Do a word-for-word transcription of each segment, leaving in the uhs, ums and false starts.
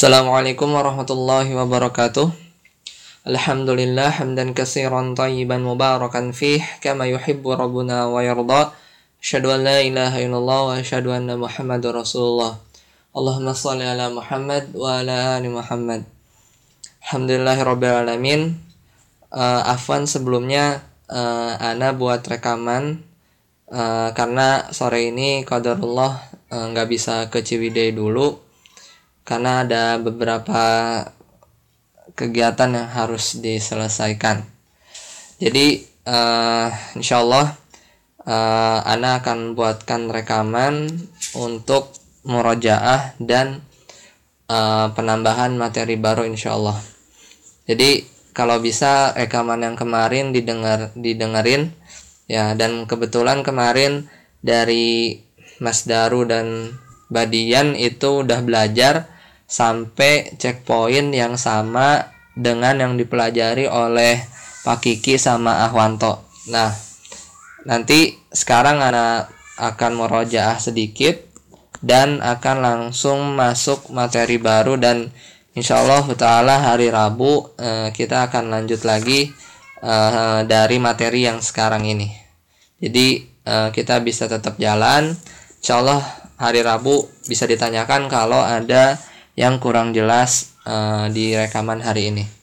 Assalamualaikum warahmatullahi wabarakatuh. Alhamdulillah hamdan katsiran thayyiban mubarakan fih kama yuhibbu rabbuna wa yarda. Asyhadu an la ilaha illallah wa asyhadu anna Muhammadar Rasulullah. Allahumma shalli ala Muhammad wa ala ali Muhammad. Alhamdulillahirabbil alamin. Uh, afwan sebelumnya uh, ana buat rekaman uh, karena sore ini qadarullah nggak uh, bisa ke Ciwidey dulu karena ada beberapa kegiatan yang harus diselesaikan. Jadi uh, insyaallah uh, ana akan buatkan rekaman untuk murojaah dan uh, penambahan materi baru insyaallah. Jadi kalau bisa rekaman yang kemarin didengar didengerin ya, dan kebetulan kemarin dari Mas Daru dan Badian itu udah belajar sampai checkpoint yang sama dengan yang dipelajari oleh Pak Kiki sama Ahwanto. Nah, nanti sekarang anak akan murojaah sedikit dan akan langsung masuk materi baru, dan insyaallah ta'ala hari Rabu eh, kita akan lanjut lagi eh, dari materi yang sekarang ini. Jadi eh, kita bisa tetap jalan. Insyaallah hari Rabu bisa ditanyakan kalau ada yang kurang jelas uh, di rekaman hari ini.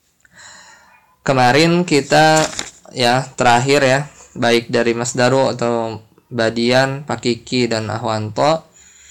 Kemarin kita ya terakhir ya, baik dari Mas Daru atau Badian, Pak Kiki dan Ahwanto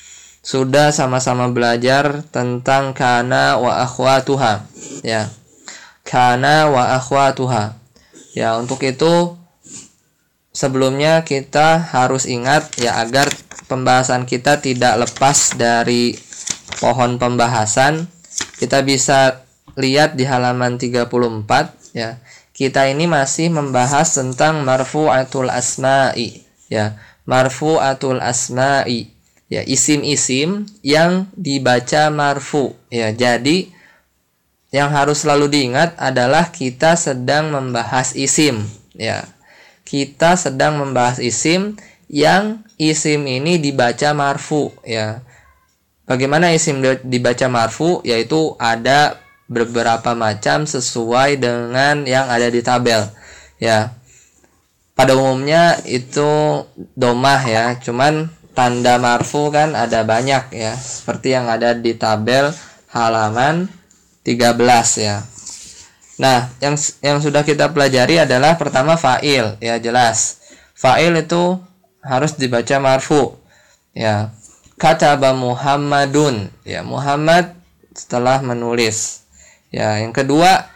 sudah sama-sama belajar tentang kana wa akhwatuha ya. Kana wa akhwatuha. Ya, untuk itu sebelumnya kita harus ingat ya, agar pembahasan kita tidak lepas dari pohon pembahasan. Kita bisa lihat di halaman tiga puluh empat ya. Kita ini masih membahas tentang marfu'atul asma'i ya. Marfu'atul asma'i ya, isim-isim yang dibaca marfu ya. Jadi yang harus selalu diingat adalah kita sedang membahas isim ya. Kita sedang membahas isim yang isim ini dibaca marfu ya. Bagaimana isim dibaca marfu? Yaitu ada beberapa macam sesuai dengan yang ada di tabel ya. Pada umumnya itu domah ya, cuman tanda marfu kan ada banyak ya, seperti yang ada di tabel halaman tiga belas ya. Nah, yang yang sudah kita pelajari adalah pertama fa'il ya, jelas. Fa'il itu harus dibaca marfu ya. Kataba Muhammadun ya, Muhammad setelah menulis ya. Yang kedua,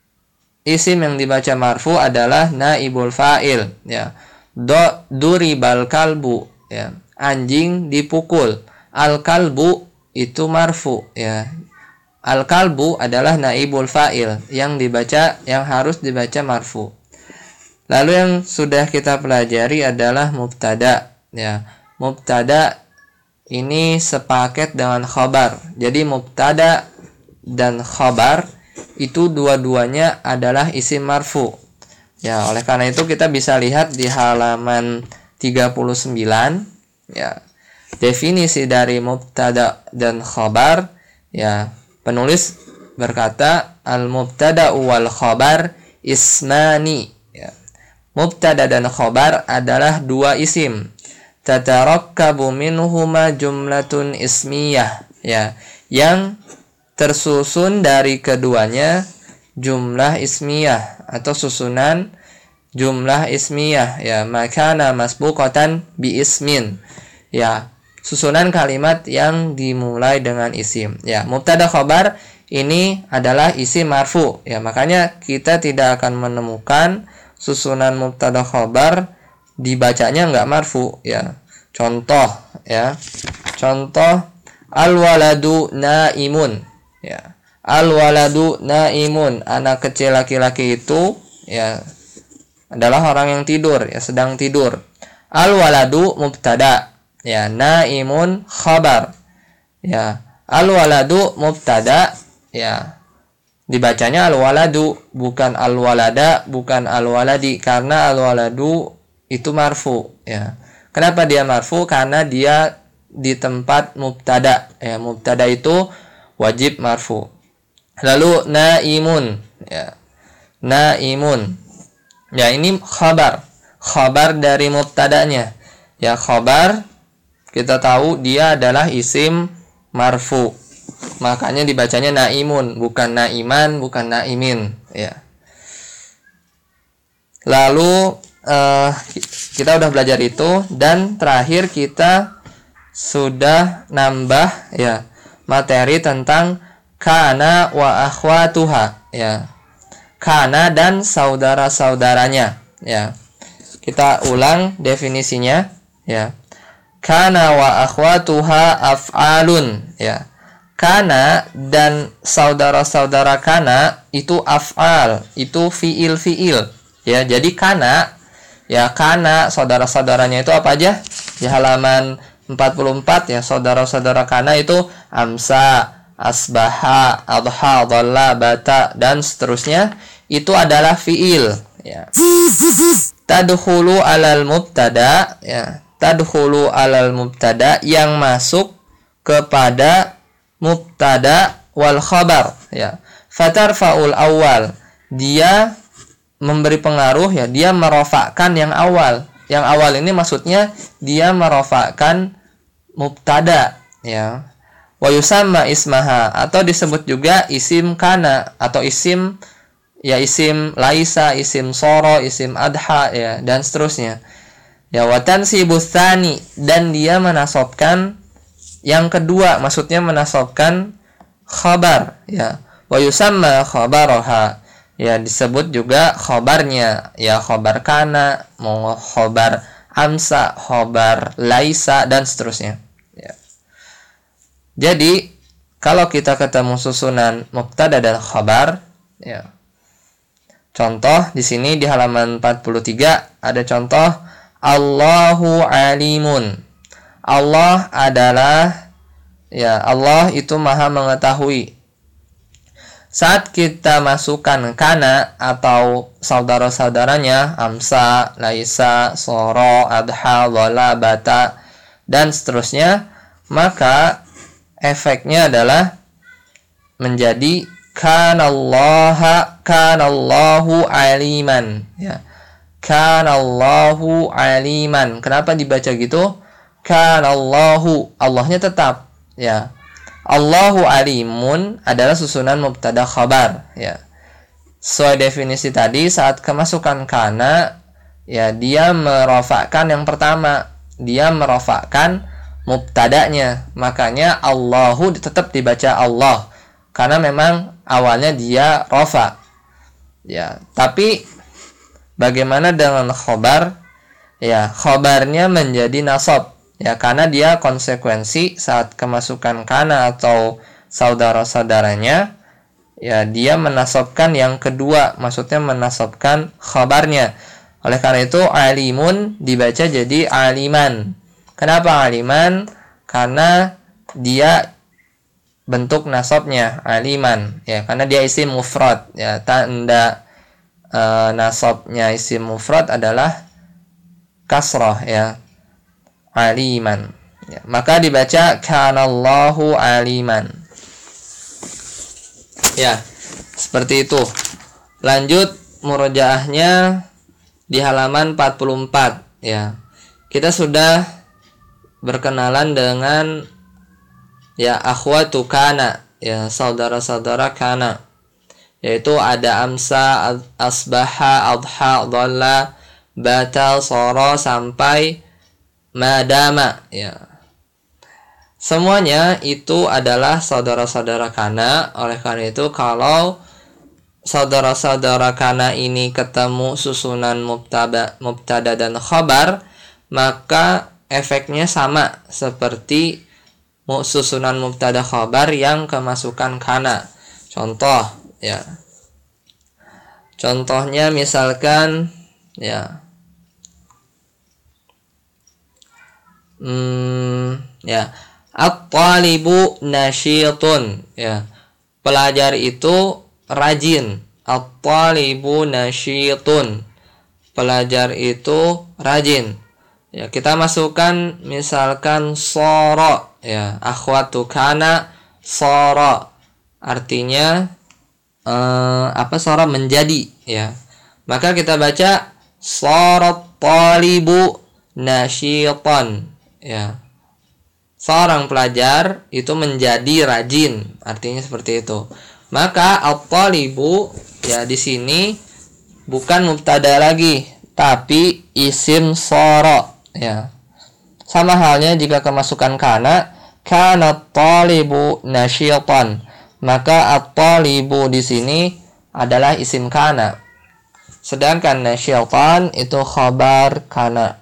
isim yang dibaca marfu adalah naibul fa'il ya. Do duribal kalbu ya, anjing dipukul. Al kalbu itu marfu ya. Al kalbu adalah naibul fa'il yang dibaca, yang harus dibaca marfu. Lalu yang sudah kita pelajari adalah mubtada ya. Mubtada ini sepaket dengan khabar. Jadi mubtada dan khabar itu dua-duanya adalah isim marfu. Ya, oleh karena itu kita bisa lihat di halaman tiga puluh sembilan ya. Definisi dari mubtada dan khabar ya. Penulis berkata al-mubtada wal khabar ismani ya. Mubtada dan khabar adalah dua isim. Tatarakkabu minhuma jumlatun ismiyah ya, yang tersusun dari keduanya jumlah ismiyah atau susunan jumlah ismiyah ya. Makana masbuqatan bi ismin ya, susunan kalimat yang dimulai dengan isim ya. Mubtada khabar ini adalah isim marfu ya, makanya kita tidak akan menemukan susunan mubtada khabar dibacanya enggak marfu ya. Contoh ya. Contoh al-waladu naimun ya. Al-waladu naimun, anak kecil laki-laki itu ya adalah orang yang tidur ya, sedang tidur. Al-waladu mubtada ya, naimun khabar ya. Al-waladu mubtada ya, dibacanya al-waladu bukan al-walada, bukan al-waladi, karena al-waladu itu marfu ya. Kenapa dia marfu? Karena dia di tempat mubtada ya. Mubtada itu wajib marfu. Lalu naimun, ya. Naimun. Ya, ini khabar. Khabar dari mubtadanya. Ya, khabar kita tahu dia adalah isim marfu. Makanya dibacanya naimun, bukan naiman, bukan naimin, ya. Lalu uh, kita udah belajar itu, dan terakhir kita sudah nambah ya materi tentang kana wa akhwatuha, ya. Kana dan saudara-saudaranya, ya. Kita ulang definisinya, ya. Kana wa akhwatuha af'alun, ya. Kana dan saudara-saudara kana itu af'al, itu fiil-fiil, ya. Jadi kana, ya, kana saudara-saudaranya itu apa aja? Di halaman empat puluh empat, ya, saudara-saudara kana itu amsa, asbaha, adha, dhalla, bata, dan seterusnya. Itu adalah fiil, ya. Tadkhulu alal mubtada, ya. Tadkhulu alal mubtada yang masuk kepada mubtada wal khabar, ya. Fatarfaul awal, dia memberi pengaruh, ya, dia merofakkan yang awal. Yang awal ini maksudnya dia merofakkan mubtada, ya. Wa yusamma ismaha, atau disebut juga isim kana, atau isim, ya, isim laisa, isim soro, isim adha, ya, dan seterusnya. Ya, wa tansibus tsani, dan dia menasobkan yang kedua, maksudnya menasobkan khabar, ya. Wa yusamma khabaraha, ya, disebut juga khabarnya, ya, khabar kana, mau khabar amsa, khabar laisa, dan seterusnya, ya. Jadi kalau kita ketemu susunan mubtada dan khabar, ya. Contoh di sini di halaman empat puluh tiga ada contoh Allahu alimun. Allah adalah, ya, Allah itu maha mengetahui. Saat kita masukkan kana atau saudara-saudaranya amsa, laisa, soro, adha, dhalla, bata, dan seterusnya, maka efeknya adalah menjadi kanallaha, kanallahu aliman, ya. Kanallahu aliman. Kenapa dibaca gitu? Kanallahu, Allahnya tetap, ya. Allahu alimun adalah susunan mubtada khabar, ya. Sesuai definisi tadi, saat kemasukan kana, ya, dia merofakkan yang pertama, dia merofakkan mubtadanya. Makanya Allahu tetap dibaca Allah, karena memang awalnya dia rofa, ya. Tapi bagaimana dengan khobar? Ya, khobarnya menjadi nasab, ya, karena dia konsekuensi saat kemasukan kana atau saudara-saudaranya, ya, dia menasabkan yang kedua, maksudnya menasabkan khobarnya. Oleh karena itu alimun dibaca jadi aliman. Kenapa aliman? Karena dia bentuk nasabnya aliman, ya, karena dia isim mufrad, ya. Tanda e, nasabnya isim mufrad adalah kasrah, ya, aliman, ya. Maka dibaca kanallahu aliman, ya, seperti itu. Lanjut murojaahnya di halaman empat puluh empat, ya. Kita sudah berkenalan dengan, ya, akhwatu kana, ya, saudara-saudara kana, yaitu ada amsa, asbaha, adha, dhalla, bata, soro, sampai madama, ya. Semuanya itu adalah saudara-saudara kana. Oleh karena itu kalau saudara-saudara kana ini ketemu susunan mubtada, mubtada dan khabar, maka efeknya sama seperti susunan mubtada khabar yang kemasukan kana. Contoh, ya. Contohnya misalkan, ya. Hmm, ya. At-talibu nasyitun, ya. Pelajar itu rajin. At-talibu nasyitun. Pelajar itu rajin. Ya, kita masukkan misalkan soro, ya, akhwatu kana sara artinya eh, apa sara menjadi ya. Maka kita baca sarat talibu nasyitan ya. Seorang pelajar itu menjadi rajin, artinya seperti itu. Maka at-talibu ya di sini bukan mubtada lagi, tapi isim sara ya. Sama halnya jika kemasukan kana, kana at-talibu nasyitan, maka at-talibu di sini adalah isim kana. Sedangkan nasyitan itu khabar kana.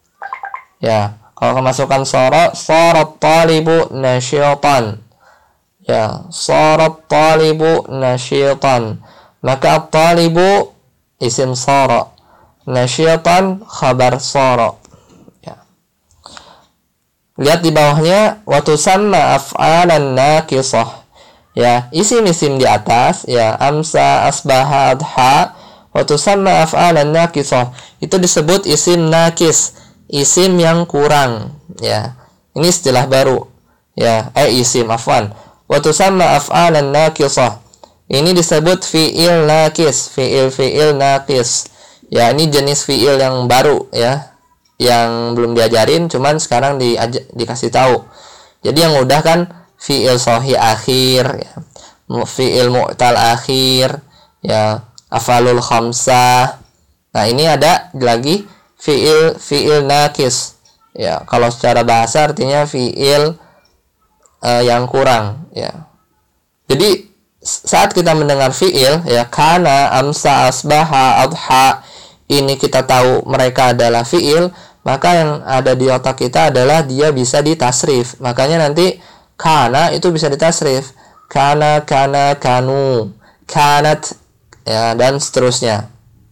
Ya, kalau kemasukan sara, sarat talibu nasyitan. Ya, sarat talibu nasyitan. Maka at-talibu isim sara, nasyitan khabar sara. Ya. Lihat di bawahnya wa tusamma af'alan naqisah. Ya, isim-isim di atas ya, amsa, asbaha, adha, wa tusamma af'alan naqisah. Itu disebut isim naqis, isim yang kurang ya. Ini istilah baru ya, eh isim afwan. Wa tusamma af'alan naqisah. Ini disebut fi'il naqis, fi'il fi'il naqis. Ya, ini jenis fi'il yang baru ya, yang belum diajarin, cuman sekarang di, dikasih tahu. Jadi yang udah kan fi'il sahih akhir ya, fi'il mu'tal akhir ya, afalul khamsah. Nah, ini ada lagi fi'il fi'il naqis ya. Kalau secara bahasa artinya fi'il uh, yang kurang ya. Jadi saat kita mendengar fi'il ya, kana, amsa, asbaha, adha, ini kita tahu mereka adalah fi'il, maka yang ada di otak kita adalah dia bisa ditasrif. Makanya nanti kana itu bisa ditasrif, kana, kana, kanu, kanat ya, dan seterusnya.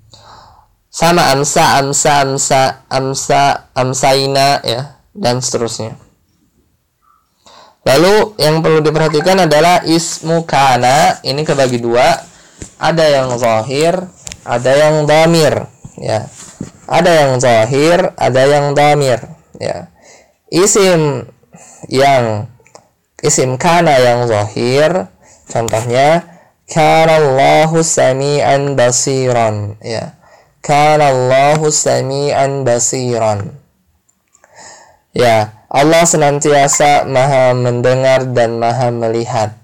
Sama amsa, amsa, amsa, amsa, amsaina ya, dan seterusnya. Lalu yang perlu diperhatikan adalah ismu kana, ini kebagi dua, ada yang zahir, ada yang dhamir ya. Ada yang zahir, ada yang dhamir ya. Isim yang isim kana yang zahir, contohnya kana Allahu sami'an basiran ya. Kana Allahu sami'an basiran ya, Allah senantiasa maha mendengar dan maha melihat.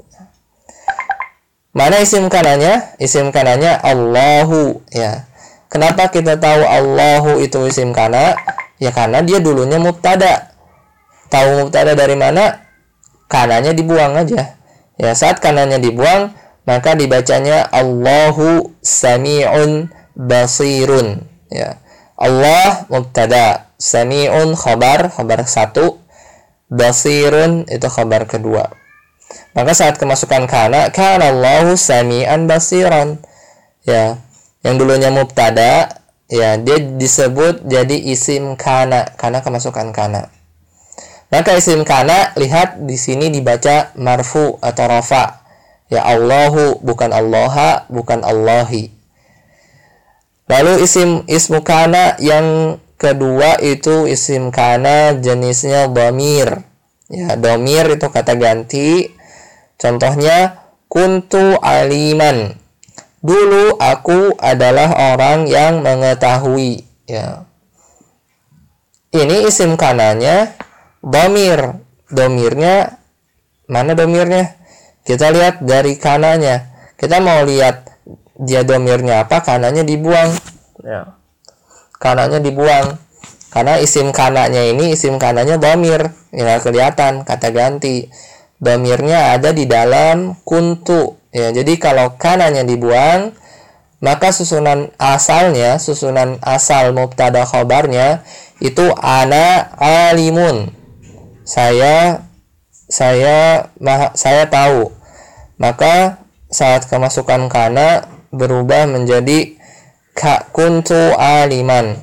Mana isim kananya? Isim kananya Allahu ya. Kenapa kita tahu Allahu itu isim kana? Ya karena dia dulunya mubtada. Tahu mubtada dari mana? Kananya dibuang aja. Ya, saat kananya dibuang, maka dibacanya Allahu sami'un basirun ya. Allah mubtada, sami'un khabar, khabar satu, basirun itu khabar kedua. Maka saat kemasukan kana, kana Allahu sami'an basiran ya, yang dulunya mubtada ya, dia disebut jadi isim kana karena kemasukan kana. Maka isim kana, lihat di sini dibaca marfu atau rafa ya, Allahu bukan Allaha, bukan Allahi. Lalu isim ismu kana yang kedua itu isim kana jenisnya dhamir ya. Dhamir itu kata ganti. Contohnya kuntu aliman, dulu aku adalah orang yang mengetahui ya. Ini isim kananya dhamir. Dhamirnya mana dhamirnya? Kita lihat dari kananya. Kita mau lihat dia dhamirnya apa, kananya dibuang ya. Kananya dibuang karena isim kananya ini isim kananya dhamir ya, kelihatan kata ganti. Dhamirnya ada di dalam kuntu ya. Jadi kalau kananya dibuang, maka susunan asalnya, susunan asal mubtada khabarnya itu ana alimun, saya saya saya tahu. Maka saat kemasukan kana berubah menjadi ka kuntu aliman,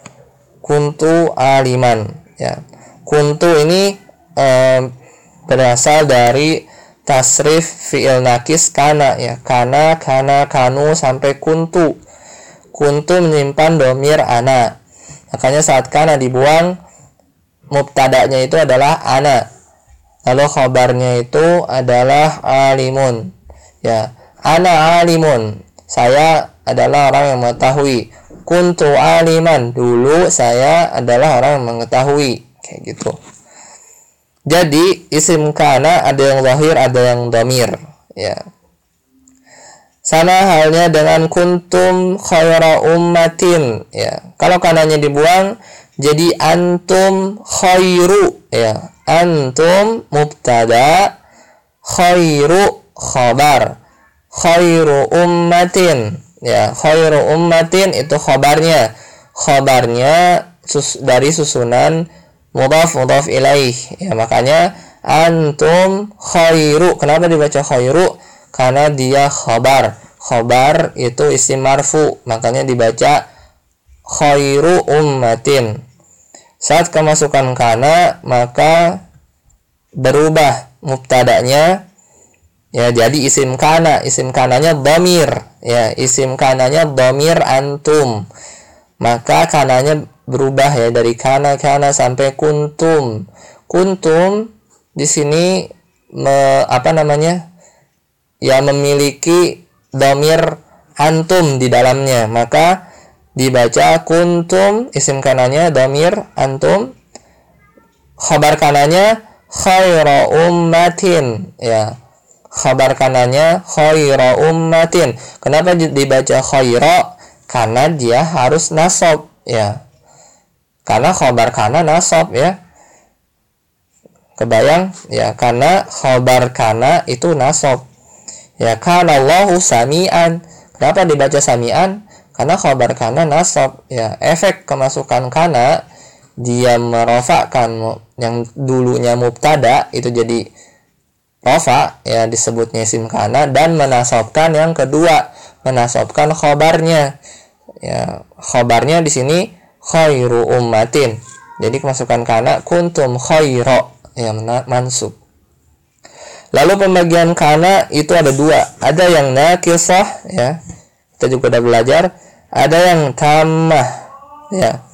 kuntu aliman ya. Kuntu ini eh, berasal dari tasrif fi'il nakis kana ya, kana, kana, kanu sampai kuntu. Kuntu menyimpan domir ana, makanya saat kana dibuang mubtadanya itu adalah ana lalu khabarnya itu adalah alimun. Ya, ana alimun, saya adalah orang yang mengetahui. Kuntu aliman, dulu saya adalah orang yang mengetahui, kayak gitu. Jadi isim kana ada yang zahir, ada yang dhamir, ya. Sama halnya dengan kuntum khaira ummatin, ya. Kalau kananya dibuang jadi antum khairu, ya. Antum mubtada, khairu khabar. Khairu ummatin, ya. Khairu ummatin itu khabarnya. Khabarnya sus dari susunan mudhaf mudhaf ilaih, ya. Makanya antum khairu. Kenapa dibaca khairu? Karena dia khobar. Khobar itu isim marfu, makanya dibaca khairu ummatin. Saat kemasukan kana, maka berubah mubtadanya, ya, jadi isim kana. Isim kananya dhamir, ya, isim kananya dhamir antum. Maka kananya berubah, ya, dari kana kana sampai kuntum. Kuntum di sini me, apa namanya? Ya, memiliki dhamir antum di dalamnya, maka dibaca kuntum, isim kananya dhamir antum, khabar kananya khaira ummatin, ya, khabar kananya khaira ummatin. Kenapa dibaca khaira? Karena dia harus nasab, ya, karena khabar kana nasab, ya, kebayang, ya, karena khabar kana itu nasab. Ya, kana Allahu sami'an. Kenapa dibaca sami'an? Karena khabar kana nasab, ya. Efek kemasukan kana, dia merofakkan yang dulunya mubtada itu jadi rofa, ya, disebutnya isim kana, dan menasabkan yang kedua, menasabkan khabarnya, ya. Khabarnya di sini khairu ummatin. Jadi kemasukan kana kuntum khaira, ya, mansub. Lalu pembagian kana itu ada dua. Ada yang nakisah, ya, kita juga udah belajar. Ada yang tamah, ya.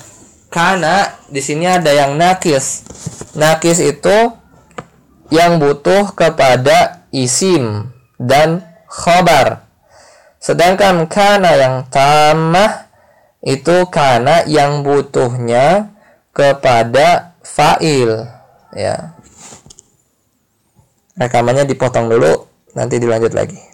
Kana di sini ada yang nakis. Nakis itu yang butuh kepada isim dan khabar. Sedangkan kana yang tamah itu kana yang butuhnya kepada fa'il, ya. Rekamannya dipotong dulu, nanti dilanjut lagi.